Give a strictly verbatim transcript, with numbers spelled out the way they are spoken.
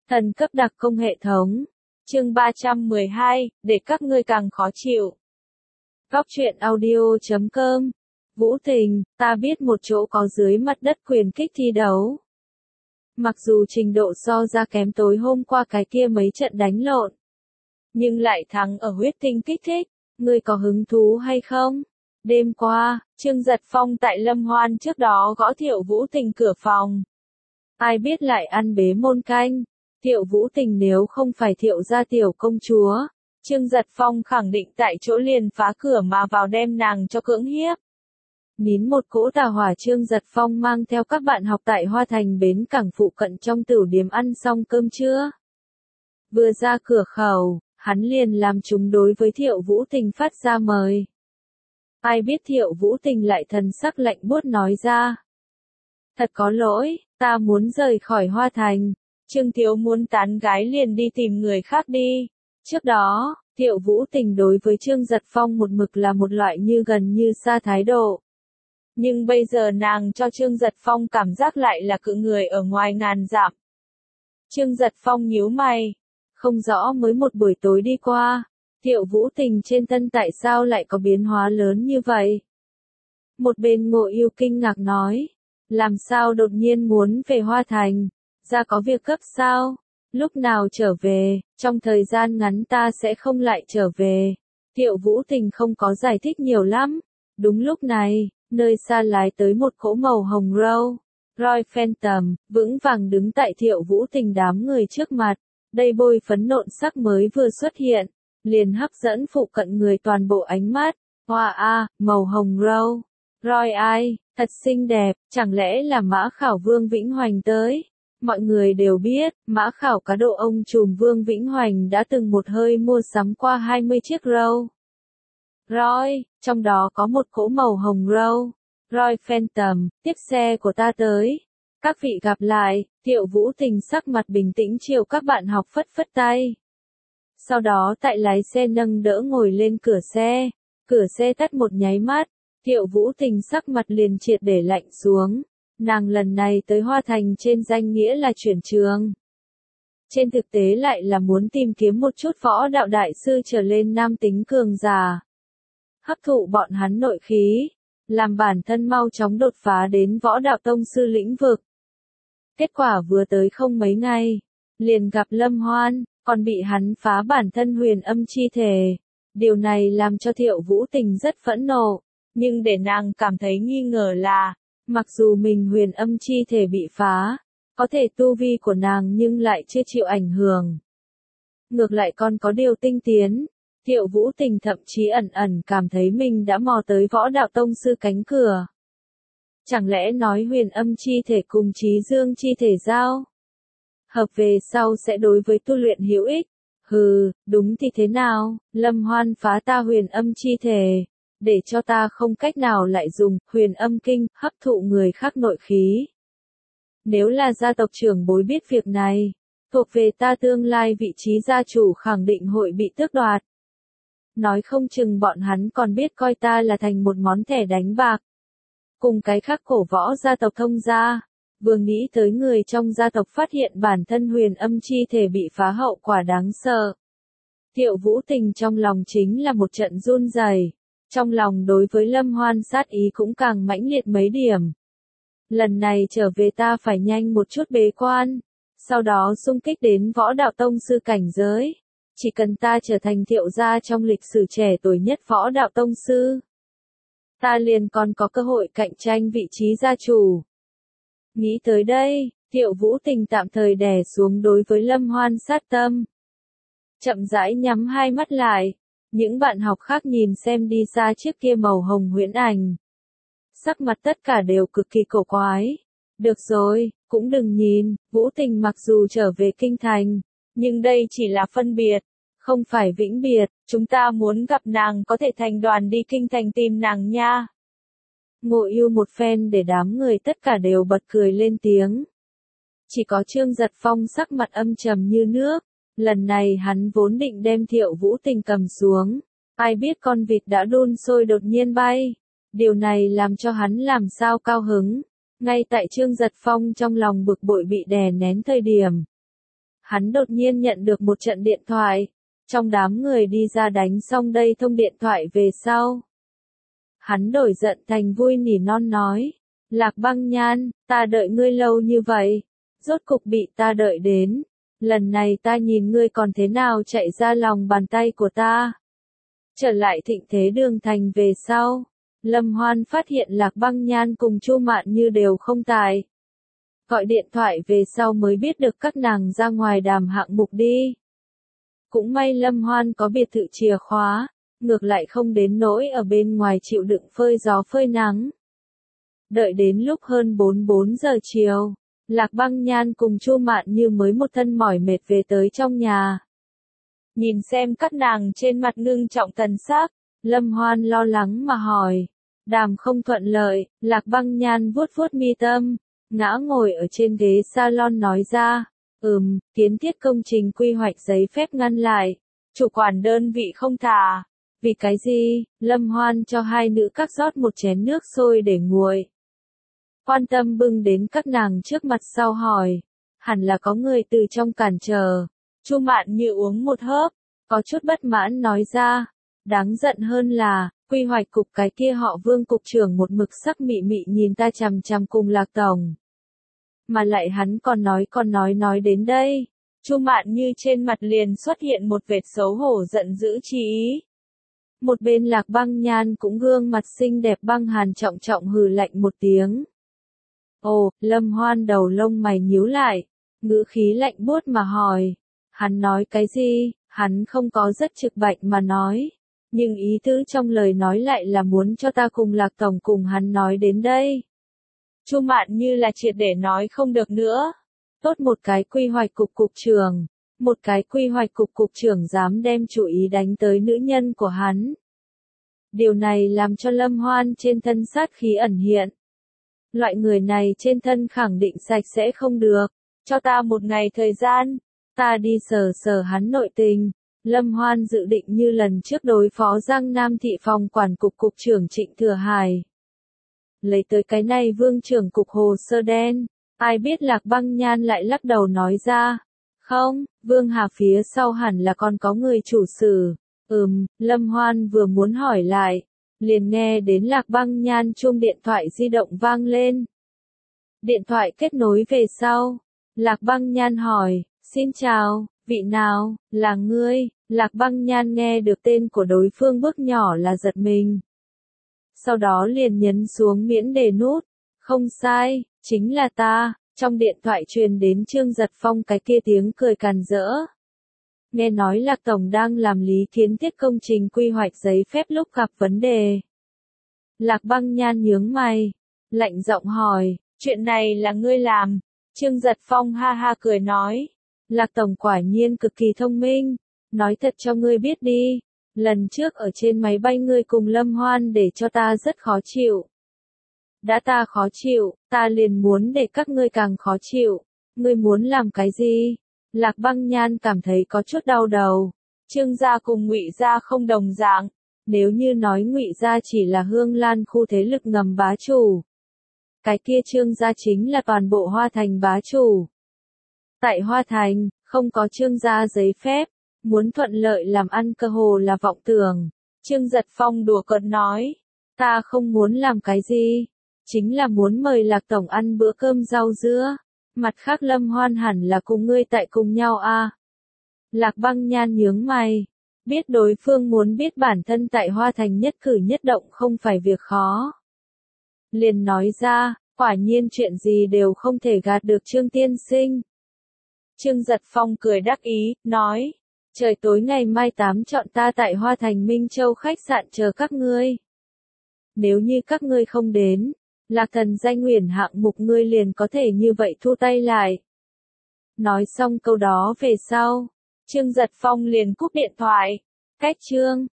Thần cấp đặc công hệ thống. Chương ba trăm mười hai, để các ngươi càng khó chịu. Góc truyện audio chấm com. Vũ Tình, ta biết một chỗ có dưới mặt đất quyền kích thi đấu. Mặc dù trình độ so ra kém tối hôm qua cái kia mấy trận đánh lộn, nhưng lại thắng ở huyết tinh kích thích. Ngươi có hứng thú hay không? Đêm qua, Trương Giật Phong tại Lâm Hoan trước đó gõ Thiệu Vũ Tình cửa phòng. Ai biết lại ăn bế môn canh. Thiệu Vũ Tình nếu không phải Thiệu gia tiểu công chúa, Trương Giật Phong khẳng định tại chỗ liền phá cửa mà vào đem nàng cho cưỡng hiếp. Nín một cỗ tà hỏa. Trương Giật Phong mang theo các bạn học tại Hoa Thành bến cảng phụ cận trong tửu điếm ăn xong cơm trưa. Vừa ra cửa khẩu, hắn liền làm chúng đối với Thiệu Vũ Tình phát ra mời. Ai biết Thiệu Vũ Tình lại thần sắc lạnh buốt nói ra. Thật có lỗi, ta muốn rời khỏi Hoa Thành. Trương Thiếu muốn tán gái liền đi tìm người khác đi. Trước đó, Thiệu Vũ Tình đối với Trương Giật Phong một mực là một loại như gần như xa thái độ. Nhưng bây giờ nàng cho Trương Giật Phong cảm giác lại là cự người ở ngoài ngàn dặm. Trương Giật Phong nhíu mày. Không rõ mới một buổi tối đi qua, Thiệu Vũ Tình trên thân tại sao lại có biến hóa lớn như vậy? Một bên Ngộ Yêu kinh ngạc nói. Làm sao đột nhiên muốn về Hoa Thành? Ra có việc gấp sao? Lúc nào trở về? Trong thời gian ngắn ta sẽ không lại trở về. Thiệu Vũ Tình không có giải thích nhiều lắm. Đúng lúc này, nơi xa lái tới một cỗ màu hồng Rolls Royce Phantom, vững vàng đứng tại Thiệu Vũ Tình đám người trước mặt. Đây bôi phấn nộn sắc mới vừa xuất hiện, liền hấp dẫn phụ cận người toàn bộ ánh mắt. Hoa a, màu hồng Rolls Royce ai, thật xinh đẹp, chẳng lẽ là Mã Khảo Vương Vĩnh Hoành tới? Mọi người đều biết, Mã Khảo cá độ ông trùm Vương Vĩnh Hoành đã từng một hơi mua sắm qua hai mươi chiếc Rolls Royce, trong đó có một cỗ màu hồng Rolls Royce Phantom, tiếp xe của ta tới. Các vị gặp lại. Thiệu Vũ Tình sắc mặt bình tĩnh chiều các bạn học phất phất tay. Sau đó tại lái xe nâng đỡ ngồi lên cửa xe. Cửa xe tắt một nháy mắt. Thiệu Vũ Tình sắc mặt liền triệt để lạnh xuống. Nàng lần này tới Hoa Thành trên danh nghĩa là chuyển trường. Trên thực tế lại là muốn tìm kiếm một chút võ đạo đại sư trở lên nam tính cường giả. Hấp thụ bọn hắn nội khí. Làm bản thân mau chóng đột phá đến võ đạo tông sư lĩnh vực. Kết quả vừa tới không mấy ngày, liền gặp Lâm Hoan, còn bị hắn phá bản thân huyền âm chi thể. Điều này làm cho Thiệu Vũ Tình rất phẫn nộ, nhưng để nàng cảm thấy nghi ngờ là, mặc dù mình huyền âm chi thể bị phá, có thể tu vi của nàng nhưng lại chưa chịu ảnh hưởng. Ngược lại còn có điều tinh tiến, Thiệu Vũ Tình thậm chí ẩn ẩn cảm thấy mình đã mò tới võ đạo tông sư cánh cửa. Chẳng lẽ nói huyền âm chi thể cùng trí dương chi thể giao hợp về sau sẽ đối với tu luyện hữu ích? Hừ, đúng thì thế nào? Lâm Hoan phá ta huyền âm chi thể, để cho ta không cách nào lại dùng huyền âm kinh hấp thụ người khác nội khí. Nếu là gia tộc trưởng bối biết việc này, thuộc về ta tương lai vị trí gia chủ khẳng định hội bị tước đoạt. Nói không chừng bọn hắn còn biết coi ta là thành một món thẻ đánh bạc. Cùng cái khác cổ võ gia tộc thông gia, vừa nghĩ tới người trong gia tộc phát hiện bản thân huyền âm chi thể bị phá hậu quả đáng sợ. Thiệu Vũ Tình trong lòng chính là một trận run rẩy, trong lòng đối với Lâm Hoan sát ý cũng càng mãnh liệt mấy điểm. Lần này trở về ta phải nhanh một chút bế quan, sau đó xung kích đến võ đạo tông sư cảnh giới. Chỉ cần ta trở thành Thiệu gia trong lịch sử trẻ tuổi nhất võ đạo tông sư, ta liền còn có cơ hội cạnh tranh vị trí gia chủ. Nghĩ tới đây, Thiệu Vũ Tình tạm thời đè xuống đối với Lâm Hoan sát tâm. Chậm rãi nhắm hai mắt lại, những bạn học khác nhìn xem đi xa chiếc kia màu hồng huyễn ảnh. Sắc mặt tất cả đều cực kỳ cổ quái. Được rồi, cũng đừng nhìn, Vũ Tình mặc dù trở về kinh thành, nhưng đây chỉ là phân biệt, không phải vĩnh biệt, chúng ta muốn gặp nàng có thể thành đoàn đi kinh thành tìm nàng nha. Ngộ Yêu một phen để đám người tất cả đều bật cười lên tiếng. Chỉ có Trương Giật Phong sắc mặt âm trầm như nước, lần này hắn vốn định đem Thiệu Vũ Tình cầm xuống, ai biết con vịt đã đun sôi đột nhiên bay, điều này làm cho hắn làm sao cao hứng. Ngay tại Trương Giật Phong trong lòng bực bội bị đè nén thời điểm, Hắn đột nhiên nhận được một trận điện thoại. Trong đám người đi ra đánh xong đây thông điện thoại về sau. Hắn đổi giận thành vui nỉ non nói. Lạc Băng Nhan, ta đợi ngươi lâu như vậy. Rốt cục bị ta đợi đến. Lần này ta nhìn ngươi còn thế nào chạy ra lòng bàn tay của ta. Trở lại Thịnh Thế Đường Thành về sau. Lâm Hoan phát hiện Lạc Băng Nhan cùng Chu Mạn Như đều không tại. Gọi điện thoại về sau mới biết được các nàng ra ngoài đàm hạng mục đi. Cũng may Lâm Hoan có biệt thự chìa khóa, ngược lại không đến nỗi ở bên ngoài chịu đựng phơi gió phơi nắng. Đợi đến lúc hơn bốn bốn giờ chiều, Lạc Băng Nhan cùng Chu Mạn Như mới một thân mỏi mệt về tới trong nhà. Nhìn xem các nàng trên mặt ngưng trọng thần sắc, Lâm Hoan lo lắng mà hỏi. Đàm không thuận lợi, Lạc Băng Nhan vuốt vuốt mi tâm, ngã ngồi ở trên ghế salon nói ra. Ừm, kiến thiết công trình quy hoạch giấy phép ngăn lại. Chủ quản đơn vị không thả. Vì cái gì? Lâm Hoan cho hai nữ các rót một chén nước sôi để nguội. Quan tâm bưng đến các nàng trước mặt sau hỏi. Hẳn là có người từ trong cản trở. Chu Mạn Như uống một hớp, có chút bất mãn nói ra. Đáng giận hơn là, quy hoạch cục cái kia họ Vương cục trưởng một mực sắc mị mị nhìn ta chằm chằm cùng Lạc tổng. Mà lại hắn còn nói còn nói nói đến đây. Chu Mạn Như trên mặt liền xuất hiện một vệt xấu hổ giận dữ chi ý. Một bên Lạc Băng Nhan cũng gương mặt xinh đẹp băng hàn trọng trọng hừ lạnh một tiếng. Ồ, Lâm Hoan đầu lông mày nhíu lại, ngữ khí lạnh buốt mà hỏi. Hắn nói cái gì? Hắn không có rất trực bạch mà nói. Nhưng ý tứ trong lời nói lại là muốn cho ta cùng Lạc tổng cùng hắn nói đến đây. Chu Mạn Như là triệt để nói không được nữa. Tốt một cái quy hoạch cục cục trưởng, một cái quy hoạch cục cục trưởng dám đem chủ ý đánh tới nữ nhân của hắn. Điều này làm cho Lâm Hoan trên thân sát khí ẩn hiện. Loại người này trên thân khẳng định sạch sẽ không được, cho ta một ngày thời gian, ta đi sờ sờ hắn nội tình. Lâm Hoan dự định như lần trước đối phó Giang Nam thị phòng quản cục cục trưởng Trịnh Thừa Hải. Lấy tới cái này Vương trưởng cục hồ sơ đen, ai biết Lạc Băng Nhan lại lắc đầu nói ra. Không, Vương Hà phía sau hẳn là còn có người chủ sử. Ừm, Lâm Hoan vừa muốn hỏi lại, liền nghe đến Lạc Băng Nhan chuông điện thoại di động vang lên. Điện thoại kết nối về sau, Lạc Băng Nhan hỏi, xin chào, vị nào, là ngươi? Lạc Băng Nhan nghe được tên của đối phương bước nhỏ là giật mình. Sau đó liền nhấn xuống miễn đề nút, không sai, chính là ta. Trong điện thoại truyền đến Trương Giật Phong cái kia tiếng cười càn rỡ. Nghe nói Lạc tổng đang làm lý kiến thiết công trình quy hoạch giấy phép lúc gặp vấn đề. Lạc Băng Nhan nhướng mày, lạnh giọng hỏi, chuyện này là ngươi làm? Trương Giật Phong ha ha cười nói, Lạc tổng quả nhiên cực kỳ thông minh, nói thật cho ngươi biết đi, lần trước ở trên máy bay ngươi cùng Lâm Hoan để cho ta rất khó chịu. Đã ta khó chịu, ta liền muốn để các ngươi càng khó chịu. Ngươi muốn làm cái gì? Lạc Băng Nhan cảm thấy có chút đau đầu. Trương gia cùng Ngụy gia không đồng dạng. Nếu như nói Ngụy gia chỉ là Hương Lan khu thế lực ngầm bá chủ, cái kia Trương gia chính là toàn bộ Hoa Thành bá chủ. Tại Hoa Thành, không có Trương gia giấy phép, muốn thuận lợi làm ăn cơ hồ là vọng tưởng. Trương Giật Phong đùa cợt nói, ta không muốn làm cái gì. Chính là muốn mời Lạc tổng ăn bữa cơm rau dưa. Mặt khác Lâm Hoan hẳn là cùng ngươi tại cùng nhau à. Lạc Băng Nhan nhướng mày. Biết đối phương muốn biết bản thân tại Hoa Thành nhất cử nhất động không phải việc khó. Liền nói ra, quả nhiên chuyện gì đều không thể gạt được Trương tiên sinh. Trương Giật Phong cười đắc ý, nói. Trời tối ngày mai tám chọn ta tại Hoa Thành Minh Châu khách sạn chờ các ngươi. Nếu như các ngươi không đến, Lạc thần danh nguyền hạng mục ngươi liền có thể như vậy thu tay lại. Nói xong câu đó về sau, Trương Giật Phong liền cúp điện thoại. Cách chương